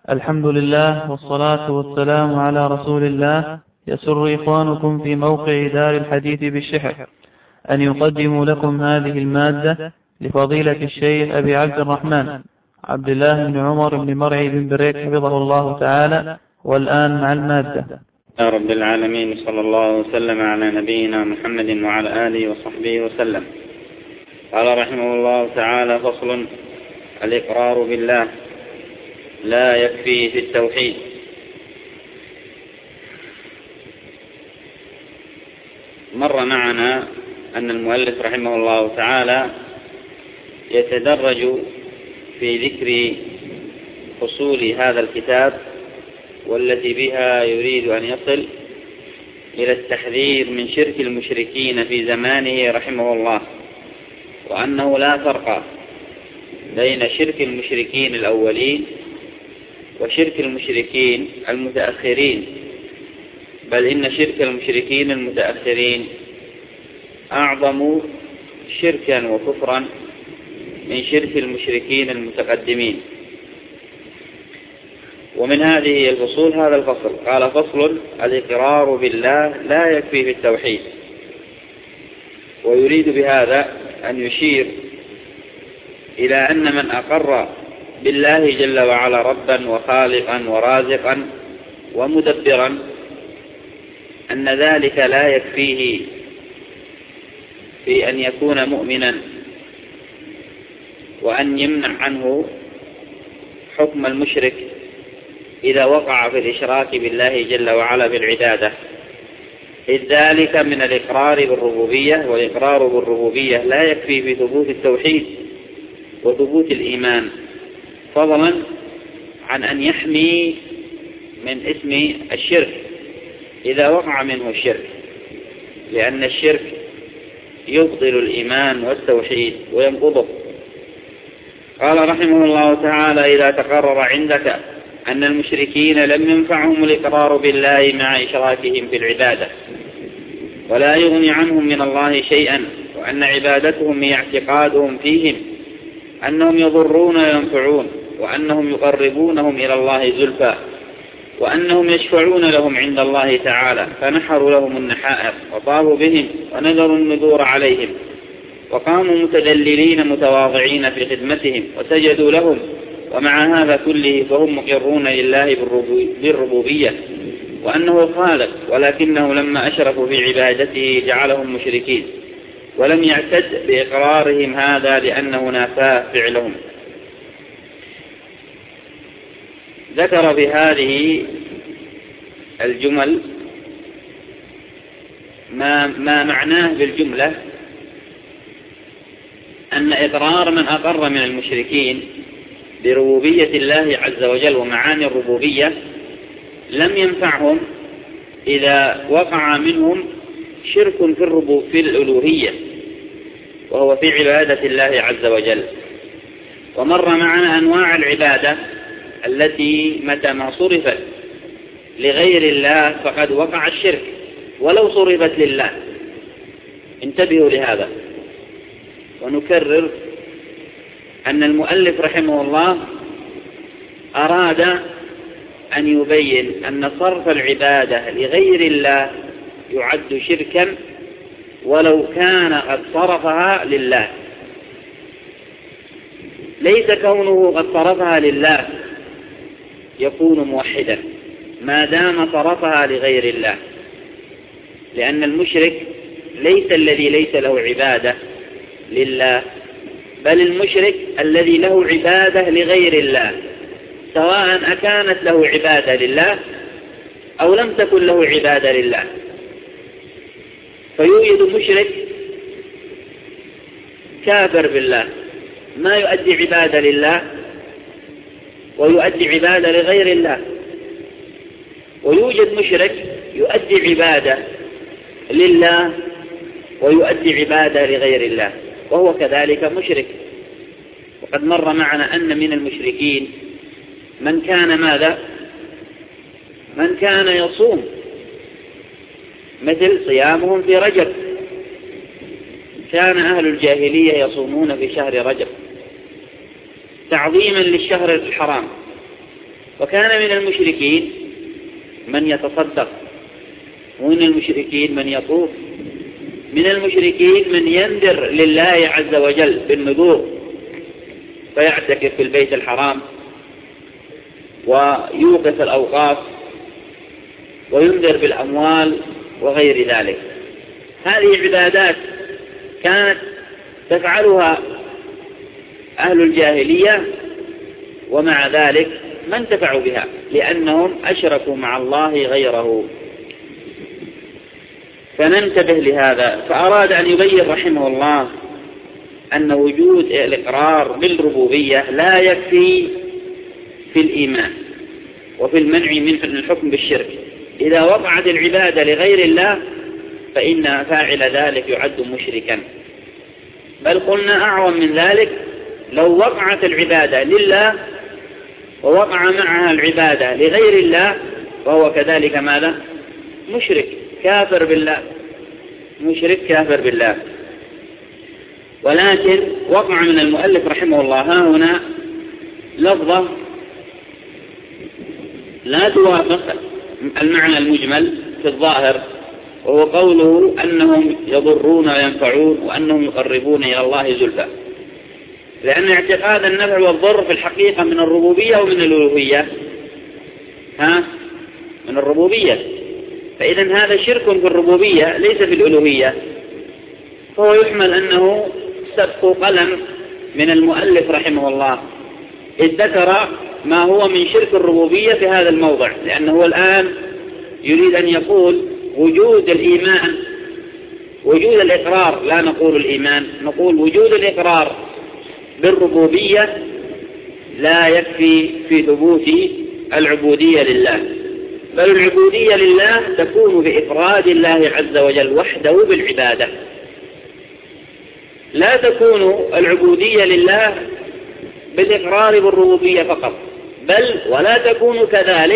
الحمد لله والصلاة والسلام على رسول الله. يسر إخوانكم في موقع دار الحديث بالشحر أن يقدموا لكم هذه المادة لفضيلة الشيخ أبي عبد الرحمن عبد الله بن عمر بن مرعي بن بريك حفظه الله تعالى. والآن مع المادة. يا رب العالمين، صلى الله وسلم على نبينا محمد وعلى آله وصحبه وسلم. قال رحمه الله تعالى: فصل: الإقرار بالله لا يكفي في التوحيد. مر معنا أن المؤلف رحمه الله تعالى يتدرج في ذكر فصول هذا الكتاب، والتي بها يريد أن يصل إلى التحذير من شرك المشركين في زمانه رحمه الله، وأنه لا فرق بين شرك المشركين الأولين وشرك المشركين المتأخرين، بل إن شرك المشركين المتأخرين أعظم شركا وكفرا من شرك المشركين المتقدمين. ومن هذه الفصول هذا الفصل. قال: فصل: الإقرار بالله لا يكفي في التوحيد. ويريد بهذا أن يشير إلى أن من أقر بالله جل وعلا ربا وخالقا ورازقا ومدبرا أن ذلك لا يكفيه في أن يكون مؤمنا، وأن يمنع عنه حكم المشرك إذا وقع في الإشراك بالله جل وعلا بالعبادة، إذ ذلك من الإقرار بالربوبية، والإقرار بالربوبية لا يكفي في ثبوت التوحيد وثبوت الإيمان، فضلا عن أن يحمي من اسم الشرك إذا وقع منه الشرك، لأن الشرك يبطل الإيمان والتوحيد وينقضه. قال رحمه الله تعالى: إذا تقرر عندك أن المشركين لم ينفعهم الإقرار بالله مع إشراكهم في العبادة، ولا يغني عنهم من الله شيئا، وأن عبادتهم هي اعتقادهم فيهم أنهم يضرون وينفعون، وأنهم يقربونهم إلى الله زلفى، وأنهم يشفعون لهم عند الله تعالى، فنحروا لهم النحائر وطافوا بهم ونذروا النذور عليهم، وقاموا متدللين متواضعين في خدمتهم وسجدوا لهم، ومع هذا كله فهم مقرون لله بالربوبية وأنه الخالق، ولكنه لما أشركوا في عبادته جعلهم مشركين، ولم يعتد بإقرارهم هذا لأنه نافاه فعلهم. ذكر في هذه الجمل ما معناه بالجملة أن إقرار من أقر من المشركين بربوبية الله عز وجل ومعاني الربوبية لم ينفعهم إذا وقع منهم شرك في الألوهية، وهو في عبادة الله عز وجل. ومر معنا أنواع العبادة التي متى ما صرفت لغير الله فقد وقع الشرك ولو صرفت لله. انتبهوا لهذا. ونكرر أن المؤلف رحمه الله أراد أن يبين أن صرف العبادة لغير الله يعد شركا ولو كان قد صرفها لله. ليس كونه قد صرفها لله يكون موحدا ما دام صرفها لغير الله، لأن المشرك ليس الذي ليس له عبادة لله، بل المشرك الذي له عبادة لغير الله، سواء أكانت له عبادة لله أو لم تكن له عبادة لله. فيوجد مشرك كافر بالله ما يؤدي عبادة لله ويؤدي عبادة لغير الله، ويوجد مشرك يؤدي عبادة لله ويؤدي عبادة لغير الله، وهو كذلك مشرك. وقد مر معنا أن من المشركين من كان ماذا؟ من كان يصوم، مثل صيامهم في رجب. كان أهل الجاهلية يصومون في شهر رجب تعظيما للشهر الحرام، وكان من المشركين من يتصدق، ومن المشركين من يطوف، من المشركين من ينذر لله عز وجل بالنذور فيعتكف في البيت الحرام ويوقف الأوقاف وينذر بالأموال وغير ذلك. هذه عبادات كانت تفعلها أهل الجاهلية، ومع ذلك ما انتفعوا بها لأنهم أشركوا مع الله غيره. فننتبه لهذا. فأراد أن يبين رحمه الله أن وجود الإقرار بالربوبية لا يكفي في الإيمان وفي المنع من الحكم بالشرك. إذا وقعت العبادة لغير الله فإن فاعل ذلك يعد مشركا. بل قلنا أعظم من ذلك، لو وقعت العبادة لله ووقع معها العبادة لغير الله فهو كذلك ماذا؟ مشرك كافر بالله، مشرك كافر بالله. ولكن وقع من المؤلف رحمه الله ها هنا لفظة لا توافق المعنى المجمل في الظاهر، وهو قوله أنهم يضرون وينفعون وأنهم يقربون إلى الله زلفى، لأن اعتقاد النفع والضر في الحقيقة من الربوبية ومن الألوهية، من الربوبية. فإذا هذا شرك في الربوبية ليس في الألوهية، فهو يحمل أنه سبق قلم من المؤلف رحمه الله، إذ ذكر ما هو من شرك الربوبية في هذا الموضع، لأنه الآن يريد أن يقول وجود الإيمان، وجود الإقرار، لا نقول الإيمان، نقول وجود الإقرار بالربوبية لا يكفي في ثبوت العبودية لله، بل العبودية لله تكون بإفراد الله عز وجل وحده بالعبادة. لا تكون العبودية لله بالإقرار بالربوبية فقط، بل ولا تكون كذلك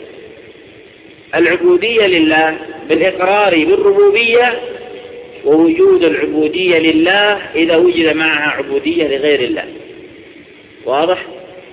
العبودية لله بالإقرار بالربوبية ووجود العبودية لله إذا وجد معها عبودية لغير الله. واضح؟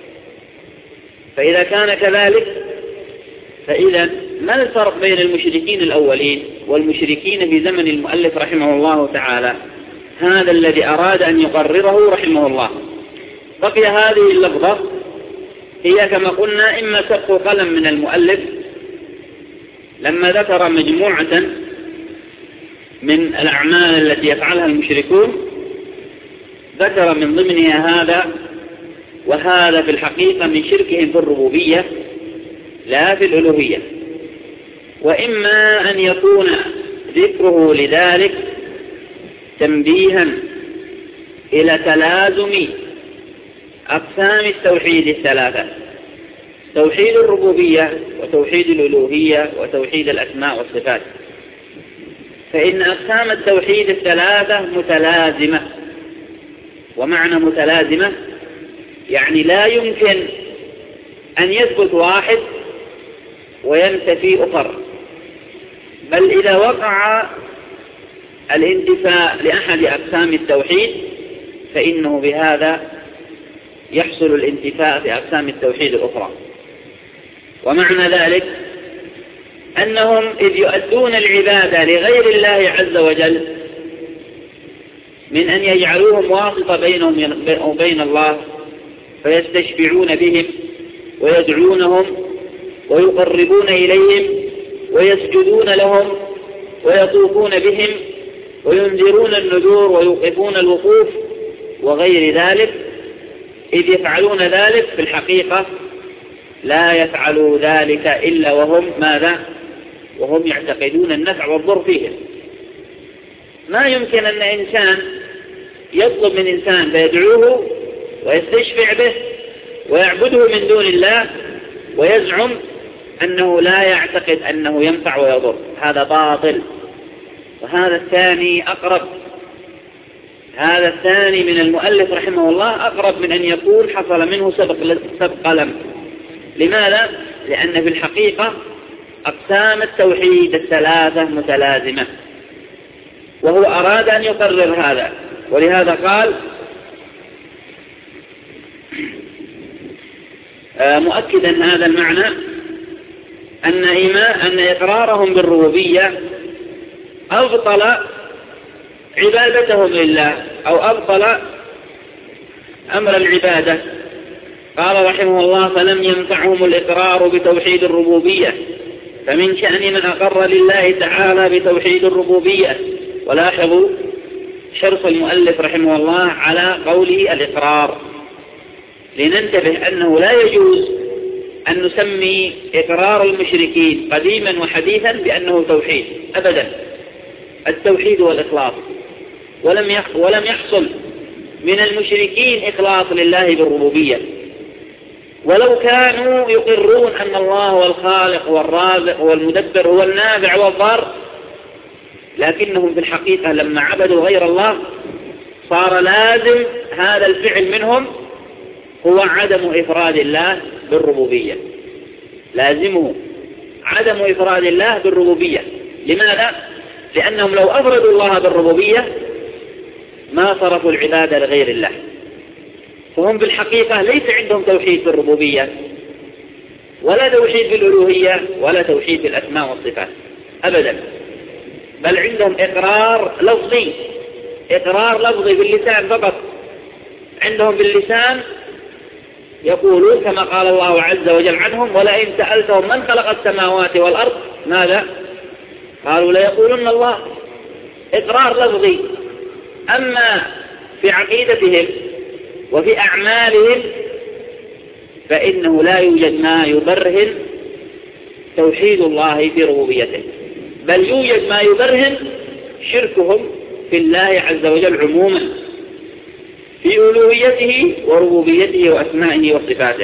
فإذا كان كذلك فإذا ما الفرق بين المشركين الأولين والمشركين في زمن المؤلف رحمه الله تعالى؟ هذا الذي أراد أن يقرره رحمه الله. بقي هذه اللفظة هي كما قلنا إما سبق قلم من المؤلف لما ذكر مجموعة من الأعمال التي يفعلها المشركون، ذكر من ضمنها هذا، وهذا في الحقيقة من شركهم في الربوبية لا في الألوهية. وإما أن يكون ذكره لذلك تنبيها إلى تلازم أقسام التوحيد الثلاثة: توحيد الربوبية وتوحيد الألوهية وتوحيد الأسماء والصفات. فإن أقسام التوحيد الثلاثة متلازمة، ومعنى متلازمة يعني لا يمكن أن يثبت واحد وينتفي أخر، بل إذا وقع الانتفاء لأحد أقسام التوحيد فإنه بهذا يحصل الانتفاء في أقسام التوحيد الأخرى. ومعنى ذلك أنهم إذ يؤدون العبادة لغير الله عز وجل من أن يجعلوهم واسطة بينهم وبين الله، فيستشفعون بهم ويدعونهم ويقربون إليهم ويسجدون لهم ويطوفون بهم وينذرون النذور ويوقفون الوقوف وغير ذلك، إذ يفعلون ذلك في الحقيقة لا يفعلوا ذلك إلا وهم ماذا؟ وهم يعتقدون النفع والضر فيهم. ما يمكن أن إنسان يطلب من إنسان فيدعوه ويستشفع به ويعبده من دون الله ويزعم أنه لا يعتقد أنه ينفع ويضر، هذا باطل. وهذا الثاني أقرب، هذا الثاني من المؤلف رحمه الله أقرب من أن يكون حصل منه سبق قلم. لماذا؟ لأن في الحقيقة أقسام التوحيد الثلاثة متلازمة، وهو أراد أن يقرر هذا، ولهذا قال مؤكدا هذا المعنى أن إقرارهم بالربوبية أبطل عبادتهم لله أو أبطل أمر العبادة. قال رحمه الله: فلم ينفعهم الإقرار بتوحيد الربوبية، فمن شأن من أقر لله تعالى بتوحيد الربوبية. ولاحظوا شرط المؤلف رحمه الله على قوله الإقرار، لننتبه أنه لا يجوز أن نسمي إقرار المشركين قديما وحديثا بأنه توحيد أبدا. التوحيد والإخلاص، ولم يحصل من المشركين إخلاص لله بالربوبية، ولو كانوا يقرون أن الله هو الخالق والرازق والمدبر هو النافع والضار، لكنهم في الحقيقة لما عبدوا غير الله صار لازم هذا الفعل منهم هو عدم إفراد الله بالربوبية، لازمه عدم إفراد الله بالربوبية. لماذا؟ لأنهم لو أفردوا الله بالربوبية ما صرفوا العبادة لغير الله، فهم بالحقيقة ليس عندهم توحيد بالربوبية ولا توحيد بالألوهية ولا توحيد بالأسماء والصفات أبدا، بل عندهم إقرار لفظي، إقرار لفظي باللسان فقط. عندهم باللسان يقولون كما قال الله عز وجل عنهم: ولئن سألتهم من خلق السماوات والأرض ماذا؟ قالوا ليقولن الله. إقرار لفظي. أما في عقيدتهم وفي أعمالهم فإنه لا يوجد ما يبرهن توحيد الله في ربوبيته، بل يوجد ما يبرهن شركهم في الله عز وجل عموما في ألوهيته وربوبيته وأسمائه وصفاته،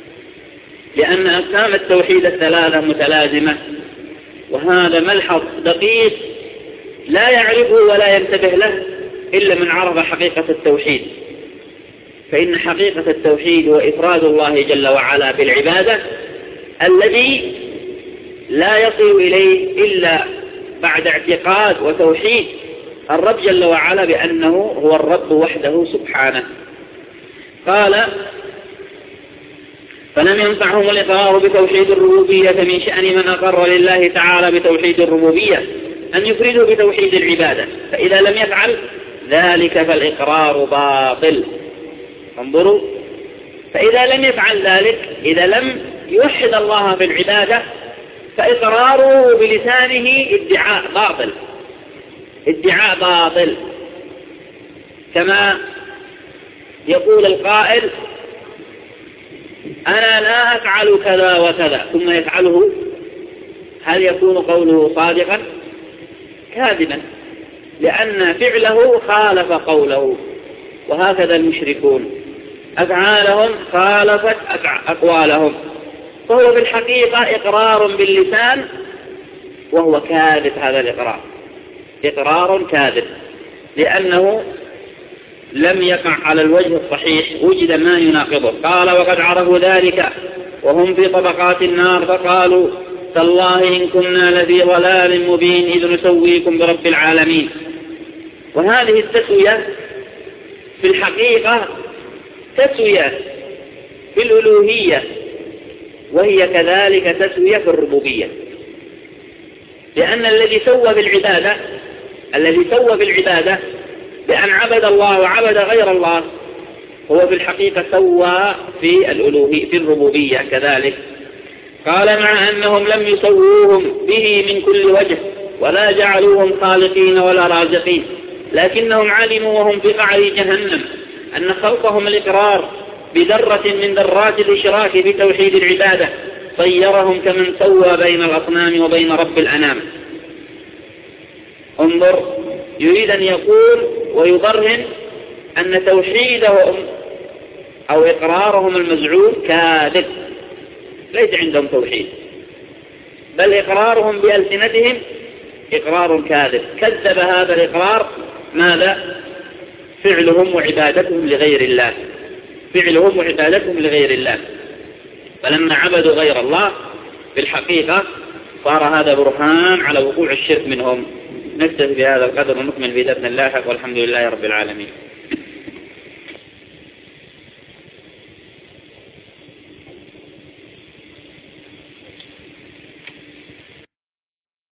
لأن أقسام التوحيد الثلاثة متلازمة، وهذا ملحظ دقيق لا يعرفه ولا ينتبه له إلا من عرف حقيقة التوحيد. فإن حقيقة التوحيد هو إفراد الله جل وعلا بالعبادة الذي لا يصل إليه إلا بعد اعتقاد وتوحيد الرب جل وعلا بأنه هو الرب وحده سبحانه. قال: فلم ينفعهم الإقرار بتوحيد الربوبية، من شأن من أقر لله تعالى بتوحيد الربوبية أن يفرده بتوحيد العبادة، فإذا لم يفعل ذلك فالإقرار باطل. انظروا، فإذا لم يفعل ذلك، إذا لم يوحد الله بالعبادة فإقراره بلسانه ادعاء باطل، ادعاء باطل، كما يقول القائل: أنا لا أفعل كذا وكذا ثم يفعله، هل يكون قوله صادقا؟ كاذبا، لأن فعله خالف قوله. وهكذا المشركون أفعالهم خالفت أقوالهم، فهو في الحقيقة إقرار باللسان وهو كاذب. هذا الإقرار إقرار كاذب، لأنه لم يقع على الوجه الصحيح، وجد ما يناقضه. قال: وقد عرفوا ذلك وهم في طبقات النار فقالوا: تالله إن كنا لفي ضلال مبين إذ نسويكم برب العالمين. وهذه التسوية في الحقيقة تسوية في الألوهية، وهي كذلك تسوية في الربوبية، لأن الذي سوى بالعبادة بأن عبد الله وعبد غير الله هو في الحقيقة سوى في الألوهية في الربوبية كذلك. قال: مع أنهم لم يسووهم به من كل وجه ولا جعلوهم خالقين ولا رازقين، لكنهم علموا وهم في قعر جهنم أن خلقهم الإقرار بذرة من ذرات الإشراك في توحيد العبادة صيرهم كمن سوى بين الأصنام وبين رب الأنام. انظر، يريد أن يقول ويبرهن أن توحيدهم أو إقرارهم المزعوم كاذب، ليس عندهم توحيد، بل إقرارهم بألسنتهم إقرار كاذب. كذب هذا الإقرار ماذا؟ فعلهم وعبادتهم لغير الله، فعلهم وعبادتهم لغير الله. فلما عبدوا غير الله في الحقيقة صار هذا برهان على وقوع الشرك منهم. نكتفي بهذا القدر ونكمل في درسنا اللاحق، والحمد لله رب العالمين.